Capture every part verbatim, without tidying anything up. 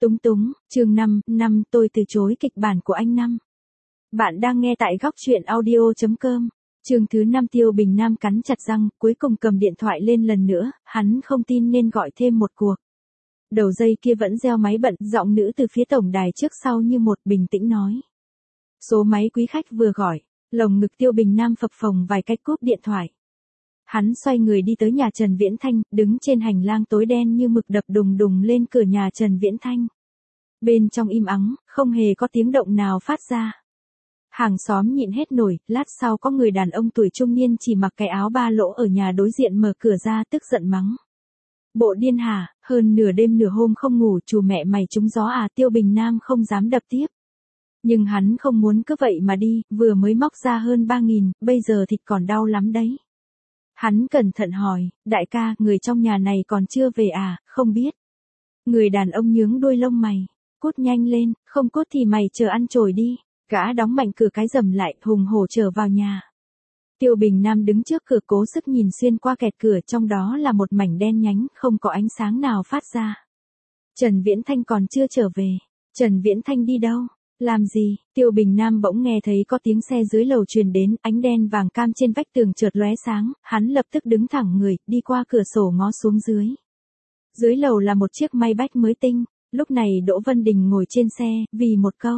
Túng túng, chương năm, năm tôi từ chối kịch bản của anh năm. Bạn đang nghe tại góc truyện audio chấm com. Chương thứ năm Tiêu Bình Nam cắn chặt răng, cuối cùng cầm điện thoại lên lần nữa, hắn không tin nên gọi thêm một cuộc. Đầu dây kia vẫn reo máy bận, giọng nữ từ phía tổng đài trước sau như một bình tĩnh nói. Số máy quý khách vừa gọi, lồng ngực Tiêu Bình Nam phập phồng vài cách cúp điện thoại. Hắn xoay người đi tới nhà Trần Viễn Thanh, đứng trên hành lang tối đen như mực đập đùng đùng lên cửa nhà Trần Viễn Thanh. Bên trong im ắng, không hề có tiếng động nào phát ra. Hàng xóm nhịn hết nổi, lát sau có người đàn ông tuổi trung niên chỉ mặc cái áo ba lỗ ở nhà đối diện mở cửa ra tức giận mắng. Bộ điên hả, hơn nửa đêm nửa hôm không ngủ, chù mẹ mày trúng gió à. Tiêu Bình Nam không dám đập tiếp. Nhưng hắn không muốn cứ vậy mà đi, vừa mới móc ra hơn ba nghìn, bây giờ thịt còn đau lắm đấy. Hắn cẩn thận hỏi, đại ca, người trong nhà này còn chưa về à, không biết. Người đàn ông nhướng đuôi lông mày, cút nhanh lên, không cút thì mày chờ ăn chổi đi. Gã đóng mạnh cửa cái rầm lại, hùng hổ trở vào nhà. Tiêu Bình Nam đứng trước cửa cố sức nhìn xuyên qua kẹt cửa, trong đó là một mảnh đen nhánh, không có ánh sáng nào phát ra. Trần Viễn Thanh còn chưa trở về. Trần Viễn Thanh đi đâu? Làm gì? Tiêu Bình Nam bỗng nghe thấy có tiếng xe dưới lầu truyền đến, ánh đen vàng cam trên vách tường chợt lóe sáng, hắn lập tức đứng thẳng người, đi qua cửa sổ ngó xuống dưới. Dưới lầu là một chiếc Maybach mới tinh, lúc này Đỗ Vân Đình ngồi trên xe, vì một câu.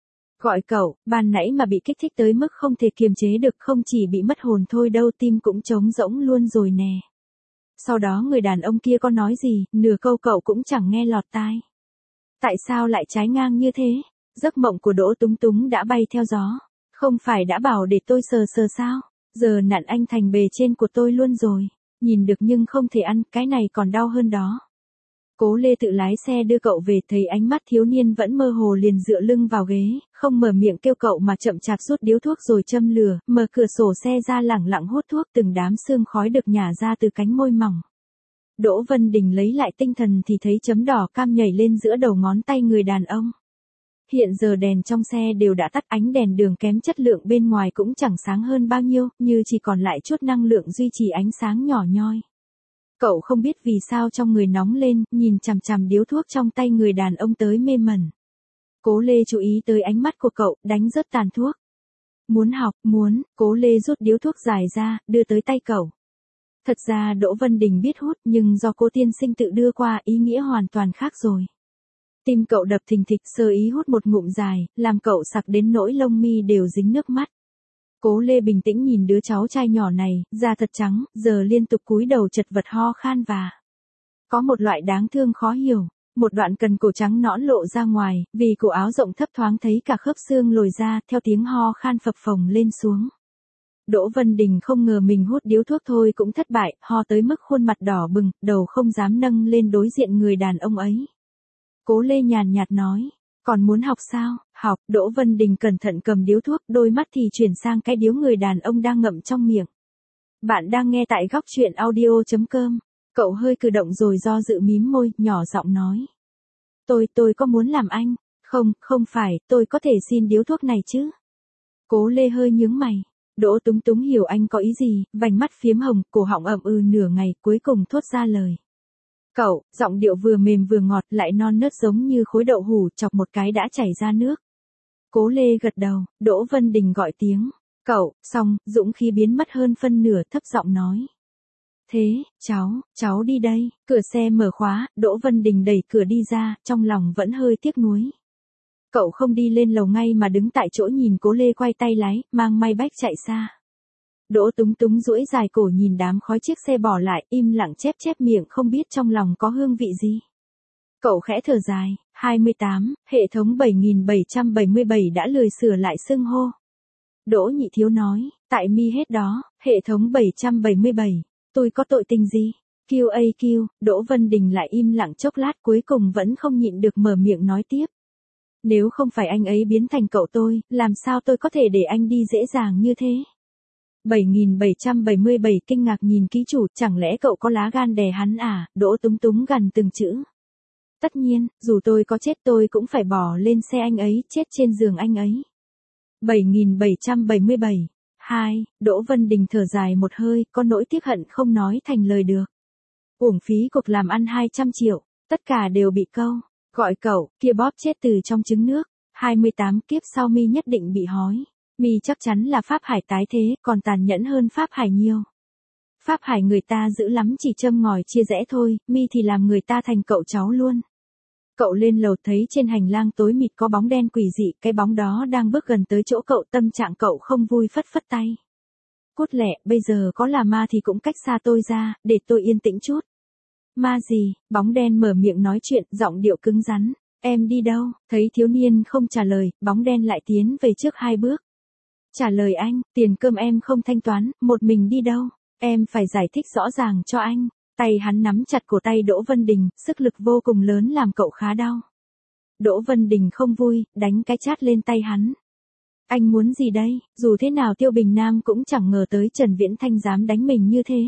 Gọi cậu, ban nãy mà bị kích thích tới mức không thể kiềm chế được, không chỉ bị mất hồn thôi đâu, tim cũng trống rỗng luôn rồi nè. Sau đó người đàn ông kia có nói gì, nửa câu cậu cũng chẳng nghe lọt tai. Tại sao lại trái ngang như thế? Giấc mộng của Đỗ Túng Túng đã bay theo gió. Không phải đã bảo để tôi sờ sờ sao? Giờ nạn anh thành bề trên của tôi luôn rồi. Nhìn được nhưng không thể ăn, cái này còn đau hơn đó. Cố Lê tự lái xe đưa cậu về, thấy ánh mắt thiếu niên vẫn mơ hồ liền dựa lưng vào ghế, không mở miệng kêu cậu mà chậm chạp rút điếu thuốc rồi châm lửa, mở cửa sổ xe ra lẳng lặng hút thuốc, từng đám sương khói được nhả ra từ cánh môi mỏng. Đỗ Vân Đình lấy lại tinh thần thì thấy chấm đỏ cam nhảy lên giữa đầu ngón tay người đàn ông. Hiện giờ đèn trong xe đều đã tắt, ánh đèn đường kém chất lượng bên ngoài cũng chẳng sáng hơn bao nhiêu, như chỉ còn lại chút năng lượng duy trì ánh sáng nhỏ nhoi. Cậu không biết vì sao trong người nóng lên, nhìn chằm chằm điếu thuốc trong tay người đàn ông tới mê mẩn. Cố Lê chú ý tới ánh mắt của cậu, đánh rớt tàn thuốc. Muốn học, muốn, Cố Lê rút điếu thuốc dài ra, đưa tới tay cậu. Thật ra Đỗ Vân Đình biết hút, nhưng do cô tiên sinh tự đưa qua, ý nghĩa hoàn toàn khác rồi. Tim cậu đập thình thịch, sơ ý hút một ngụm dài, làm cậu sặc đến nỗi lông mi đều dính nước mắt. Cố Lê bình tĩnh nhìn đứa cháu trai nhỏ này, da thật trắng, giờ liên tục cúi đầu chật vật ho khan và có một loại đáng thương khó hiểu, một đoạn cần cổ trắng nõn lộ ra ngoài, vì cổ áo rộng thấp thoáng thấy cả khớp xương lồi ra, theo tiếng ho khan phập phồng lên xuống. Đỗ Vân Đình không ngờ mình hút điếu thuốc thôi cũng thất bại, ho tới mức khuôn mặt đỏ bừng, đầu không dám nâng lên đối diện người đàn ông ấy. Cố Lê nhàn nhạt nói, còn muốn học sao? Học. Đỗ Vân Đình cẩn thận cầm điếu thuốc, đôi mắt thì chuyển sang cái điếu người đàn ông đang ngậm trong miệng. Bạn đang nghe tại góc truyện audio chấm com. Cậu hơi cử động rồi do dự mím môi, nhỏ giọng nói. Tôi, tôi có muốn làm anh? Không, không phải, tôi có thể xin điếu thuốc này chứ? Cố Lê hơi nhướng mày. Đỗ Túng Túng hiểu anh có ý gì, vành mắt phiếm hồng, cổ họng ậm ừ nửa ngày, cuối cùng thốt ra lời. Cậu, giọng điệu vừa mềm vừa ngọt, lại non nớt giống như khối đậu hủ, chọc một cái đã chảy ra nước. Cố Lê gật đầu, Đỗ Vân Đình gọi tiếng. Cậu, xong, dũng khí biến mất hơn phân nửa, thấp giọng nói. Thế, cháu, cháu đi đây. Cửa xe mở khóa, Đỗ Vân Đình đẩy cửa đi ra, trong lòng vẫn hơi tiếc nuối. Cậu không đi lên lầu ngay mà đứng tại chỗ nhìn Cố Lê quay tay lái, mang Maybach chạy xa. Đỗ Túng Túng duỗi dài cổ nhìn đám khói chiếc xe bỏ lại, im lặng chép chép miệng không biết trong lòng có hương vị gì. Cậu khẽ thở dài, hai mươi tám, hệ thống bảy nghìn bảy trăm bảy mươi bảy đã lười sửa lại xưng hô. Đỗ Nhị Thiếu nói, tại mi hết đó, hệ thống bảy trăm bảy mươi bảy, tôi có tội tình gì? quy a quy, Đỗ Vân Đình lại im lặng chốc lát cuối cùng vẫn không nhịn được mở miệng nói tiếp. Nếu không phải anh ấy biến thành cậu tôi, làm sao tôi có thể để anh đi dễ dàng như thế? bảy nghìn bảy trăm bảy mươi bảy kinh ngạc nhìn ký chủ, chẳng lẽ cậu có lá gan đè hắn à? Đỗ Túng Túng gằn từng chữ. Tất nhiên, dù tôi có chết tôi cũng phải bỏ lên xe anh ấy, chết trên giường anh ấy. bảy nghìn bảy trăm bảy mươi bảy. hai. Đỗ Vân Đình thở dài một hơi, có nỗi tiếc hận không nói thành lời được. Uổng phí cuộc làm ăn hai trăm triệu, tất cả đều bị câu. Gọi cậu, kia bóp chết từ trong trứng nước. hai mươi tám kiếp sau mi nhất định bị hói. Mi chắc chắn là Pháp Hải tái thế, còn tàn nhẫn hơn Pháp Hải nhiều. Pháp Hải người ta dữ lắm, chỉ châm ngòi chia rẽ thôi, mi thì làm người ta thành cậu cháu luôn. Cậu lên lầu thấy trên hành lang tối mịt có bóng đen quỷ dị, cái bóng đó đang bước gần tới chỗ cậu, tâm trạng cậu không vui phất phất tay. Cút lẹ, bây giờ có là ma thì cũng cách xa tôi ra, để tôi yên tĩnh chút. Ma gì? Bóng đen mở miệng nói chuyện, giọng điệu cứng rắn. Em đi đâu? Thấy thiếu niên không trả lời, bóng đen lại tiến về trước hai bước. Trả lời anh, tiền cơm em không thanh toán, một mình đi đâu? Em phải giải thích rõ ràng cho anh. Tay hắn nắm chặt cổ tay Đỗ Vân Đình, sức lực vô cùng lớn làm cậu khá đau. Đỗ Vân Đình không vui, đánh cái chát lên tay hắn. Anh muốn gì đây? Dù thế nào Tiêu Bình Nam cũng chẳng ngờ tới Trần Viễn Thanh dám đánh mình như thế.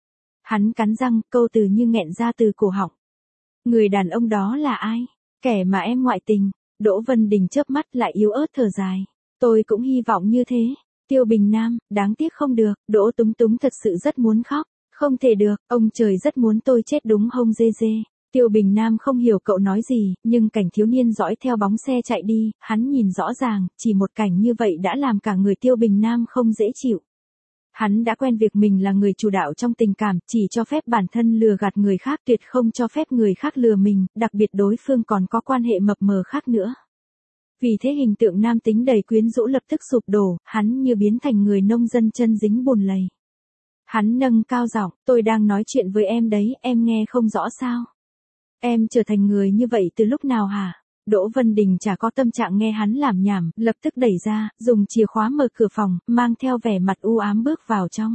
Hắn cắn răng, câu từ như nghẹn ra từ cổ họng. Người đàn ông đó là ai? Kẻ mà em ngoại tình. Đỗ Vân Đình chớp mắt lại yếu ớt thở dài. Tôi cũng hy vọng như thế. Tiêu Bình Nam, đáng tiếc không được. Đỗ Túng Túng thật sự rất muốn khóc. Không thể được, ông trời rất muốn tôi chết đúng hông dê dê. Tiêu Bình Nam không hiểu cậu nói gì, nhưng cảnh thiếu niên dõi theo bóng xe chạy đi, hắn nhìn rõ ràng, chỉ một cảnh như vậy đã làm cả người Tiêu Bình Nam không dễ chịu. Hắn đã quen việc mình là người chủ đạo trong tình cảm, chỉ cho phép bản thân lừa gạt người khác, tuyệt không cho phép người khác lừa mình, đặc biệt đối phương còn có quan hệ mập mờ khác nữa. Vì thế hình tượng nam tính đầy quyến rũ lập tức sụp đổ, hắn như biến thành người nông dân chân dính bùn lầy. Hắn nâng cao giọng, tôi đang nói chuyện với em đấy, em nghe không rõ sao? Em trở thành người như vậy từ lúc nào hả? Đỗ Vân Đình chả có tâm trạng nghe hắn làm nhảm, lập tức đẩy ra, dùng chìa khóa mở cửa phòng, mang theo vẻ mặt u ám bước vào trong.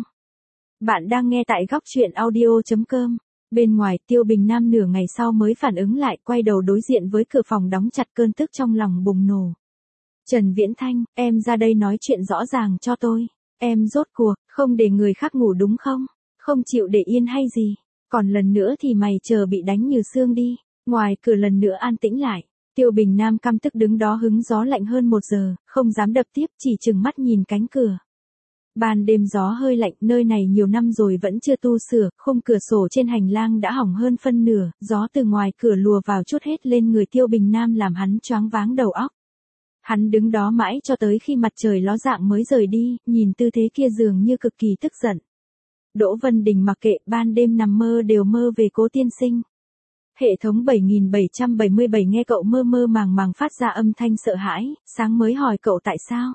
Bạn đang nghe tại góc truyện audio chấm com. Bên ngoài Tiêu Bình Nam nửa ngày sau mới phản ứng lại, quay đầu đối diện với cửa phòng đóng chặt, cơn tức trong lòng bùng nổ. Trần Viễn Thanh, em ra đây nói chuyện rõ ràng cho tôi. Em rốt cuộc, không để người khác ngủ đúng không? Không chịu để yên hay gì? Còn lần nữa thì mày chờ bị đánh như xương đi. Ngoài cửa lần nữa an tĩnh lại. Tiêu Bình Nam căm tức đứng đó hứng gió lạnh hơn một giờ, không dám đập tiếp, chỉ chừng mắt nhìn cánh cửa. Ban đêm gió hơi lạnh, nơi này nhiều năm rồi vẫn chưa tu sửa, khung cửa sổ trên hành lang đã hỏng hơn phân nửa, gió từ ngoài cửa lùa vào chút hết lên người Tiêu Bình Nam làm hắn choáng váng đầu óc. Hắn đứng đó mãi cho tới khi mặt trời ló dạng mới rời đi, nhìn tư thế kia dường như cực kỳ tức giận. Đỗ Vân Đình mặc kệ, ban đêm nằm mơ đều mơ về Cố tiên sinh. Hệ thống bảy nghìn bảy trăm bảy mươi bảy nghe cậu mơ mơ màng màng phát ra âm thanh sợ hãi, sáng mới hỏi cậu tại sao.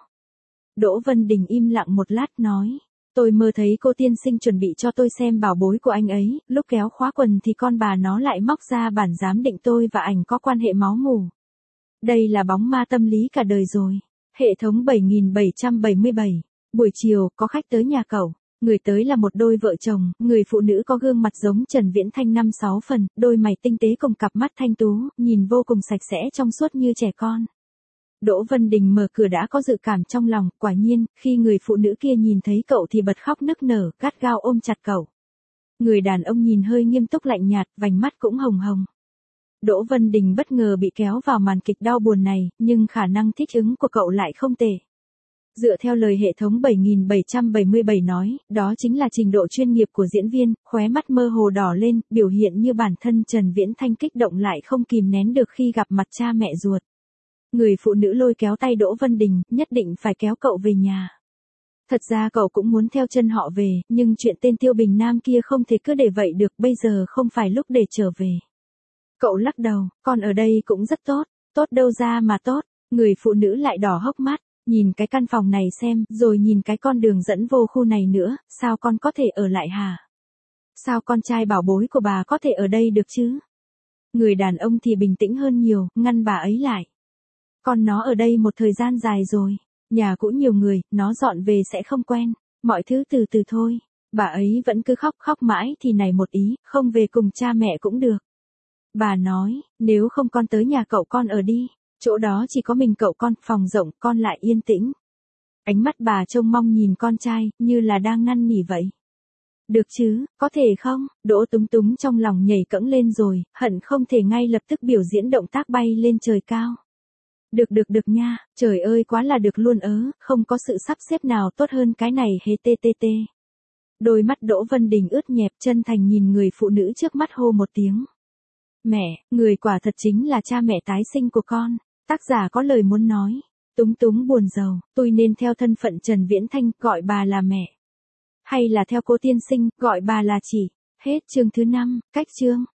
Đỗ Vân Đình im lặng một lát nói, tôi mơ thấy Cô tiên sinh chuẩn bị cho tôi xem bảo bối của anh ấy, lúc kéo khóa quần thì con bà nó lại móc ra bản giám định tôi và ảnh có quan hệ máu mủ. Đây là bóng ma tâm lý cả đời rồi. Hệ thống bảy nghìn bảy trăm bảy mươi bảy. Buổi chiều, có khách tới nhà cậu. Người tới là một đôi vợ chồng, người phụ nữ có gương mặt giống Trần Viễn Thanh năm sáu phần, đôi mày tinh tế cùng cặp mắt thanh tú, nhìn vô cùng sạch sẽ trong suốt như trẻ con. Đỗ Vân Đình mở cửa đã có dự cảm trong lòng, quả nhiên, khi người phụ nữ kia nhìn thấy cậu thì bật khóc nức nở, gắt gao ôm chặt cậu. Người đàn ông nhìn hơi nghiêm túc lạnh nhạt, vành mắt cũng hồng hồng. Đỗ Vân Đình bất ngờ bị kéo vào màn kịch đau buồn này, nhưng khả năng thích ứng của cậu lại không tệ. Dựa theo lời hệ thống bảy nghìn bảy trăm bảy mươi bảy nói, đó chính là trình độ chuyên nghiệp của diễn viên, khóe mắt mơ hồ đỏ lên, biểu hiện như bản thân Trần Viễn Thanh kích động lại không kìm nén được khi gặp mặt cha mẹ ruột. Người phụ nữ lôi kéo tay Đỗ Vân Đình, nhất định phải kéo cậu về nhà. Thật ra cậu cũng muốn theo chân họ về, nhưng chuyện tên Tiêu Bình Nam kia không thể cứ để vậy được, bây giờ không phải lúc để trở về. Cậu lắc đầu, con ở đây cũng rất tốt, tốt đâu ra mà tốt, người phụ nữ lại đỏ hốc mắt, nhìn cái căn phòng này xem, rồi nhìn cái con đường dẫn vô khu này nữa, sao con có thể ở lại hả? Sao con trai bảo bối của bà có thể ở đây được chứ? Người đàn ông thì bình tĩnh hơn nhiều, ngăn bà ấy lại. Con nó ở đây một thời gian dài rồi, nhà cũng nhiều người, nó dọn về sẽ không quen, mọi thứ từ từ thôi. Bà ấy vẫn cứ khóc khóc mãi thì này một ý, không về cùng cha mẹ cũng được. Bà nói, nếu không con tới nhà cậu con ở đi, chỗ đó chỉ có mình cậu con, phòng rộng, con lại yên tĩnh. Ánh mắt bà trông mong nhìn con trai, như là đang năn nỉ vậy. Được chứ, có thể không? Đỗ Túng Túng trong lòng nhảy cẫng lên rồi, hận không thể ngay lập tức biểu diễn động tác bay lên trời cao. Được được được nha, trời ơi quá là được luôn ớ, không có sự sắp xếp nào tốt hơn cái này hê tê tê tê. Đôi mắt Đỗ Vân Đình ướt nhẹp, chân thành nhìn người phụ nữ trước mắt hô một tiếng. Mẹ, người quả thật chính là cha mẹ tái sinh của con. Tác giả có lời muốn nói. Túng túng buồn rầu, tôi nên theo thân phận Trần Viễn Thanh gọi bà là mẹ. Hay là theo cô tiên sinh, gọi bà là chị. Hết chương thứ năm, cách chương.